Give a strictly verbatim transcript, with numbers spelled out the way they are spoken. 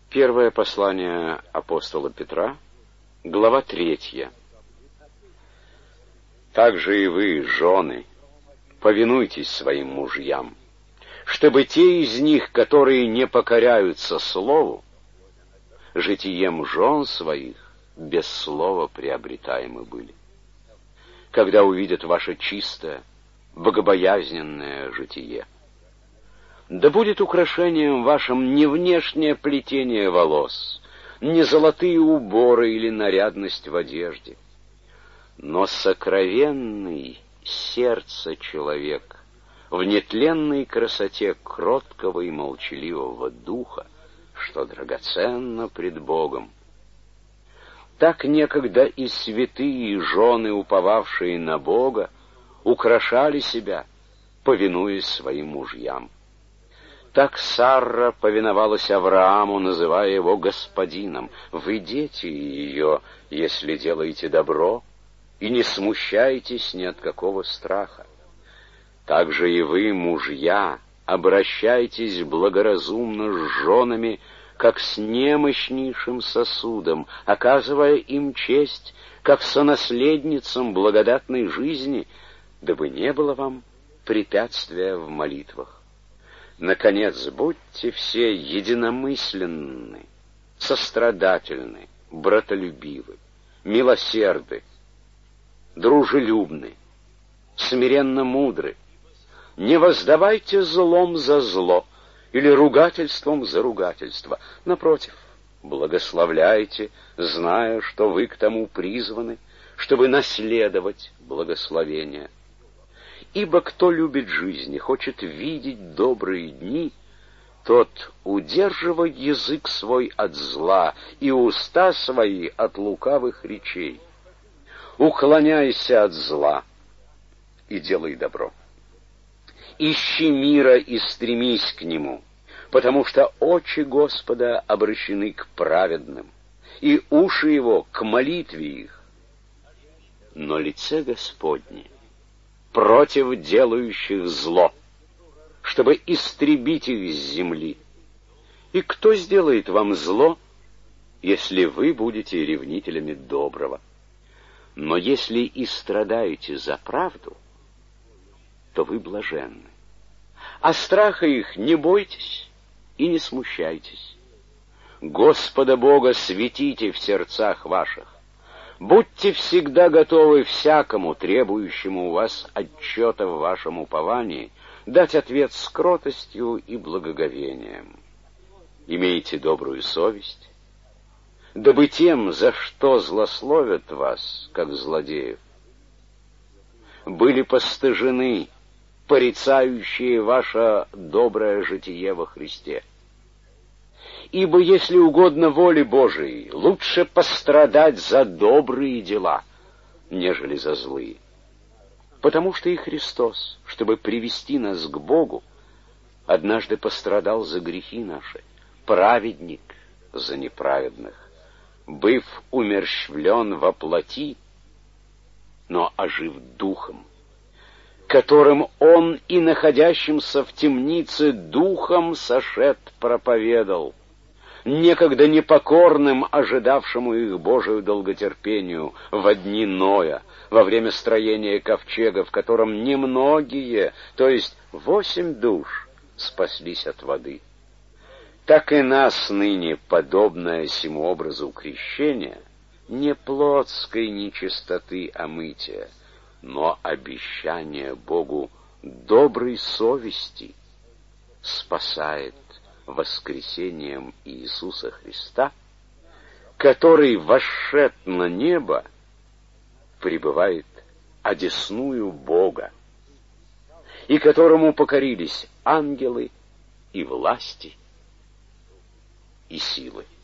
Первое послание апостола Петра, глава третья. «Также и вы, жены, повинуйтесь своим мужьям, чтобы те из них, которые не покоряются слову, житием жен своих без слова приобретаемы были, когда увидят ваше чистое, богобоязненное житие. Да будет украшением вашим не внешнее плетение волос, не золотые уборы или нарядность в одежде, но сокровенный сердце человек в нетленной красоте кроткого и молчаливого духа, что драгоценно пред Богом. Так некогда и святые жены, уповавшие на Бога, украшали себя, повинуясь своим мужьям. Так Сарра повиновалась Аврааму, называя его господином. Вы дети ее, если делаете добро, и не смущаетесь ни от какого страха. Так же и вы, мужья, обращайтесь благоразумно с женами, как с немощнейшим сосудом, оказывая им честь, как сонаследницам благодатной жизни, дабы не было вам препятствия в молитвах. Наконец, будьте все единомысленны, сострадательны, братолюбивы, милосерды, дружелюбны, смиренно мудры. Не воздавайте злом за зло или ругательством за ругательство. Напротив, благословляйте, зная, что вы к тому призваны, чтобы наследовать благословение. Ибо кто любит жизнь и хочет видеть добрые дни, тот удерживай язык свой от зла и уста свои от лукавых речей. Уклоняйся от зла и делай добро. Ищи мира и стремись к нему, потому что очи Господа обращены к праведным, и уши его к молитве их. Но лице Господне против делающих зло, чтобы истребить их с земли. И кто сделает вам зло, если вы будете ревнителями доброго? Но если и страдаете за правду, то вы блаженны. А страха их не бойтесь и не смущайтесь. Господа Бога светите в сердцах ваших. Будьте всегда готовы всякому, требующему у вас отчета в вашем уповании, дать ответ с кротостью и благоговением. Имейте добрую совесть, дабы тем, за что злословят вас, как злодеев, были постыжены порицающие ваше доброе житие во Христе. Ибо если угодно воле Божией, лучше пострадать за добрые дела, нежели за злые. Потому что и Христос, чтобы привести нас к Богу, однажды пострадал за грехи наши, праведник за неправедных, быв умерщвлен во плоти, но ожив духом, которым Он и находящимся в темнице духом сошед проповедал, некогда непокорным, ожидавшему их Божию долготерпению во дни Ноя, во время строения ковчега, в котором немногие, то есть восемь душ, спаслись от воды. Так и нас ныне, подобное сему образу крещения, не плотской нечистоты омытия, но обещание Богу доброй совести спасает воскресением Иисуса Христа, который, вошед на небо, пребывает одесную Бога, и которому покорились ангелы и власти и силы.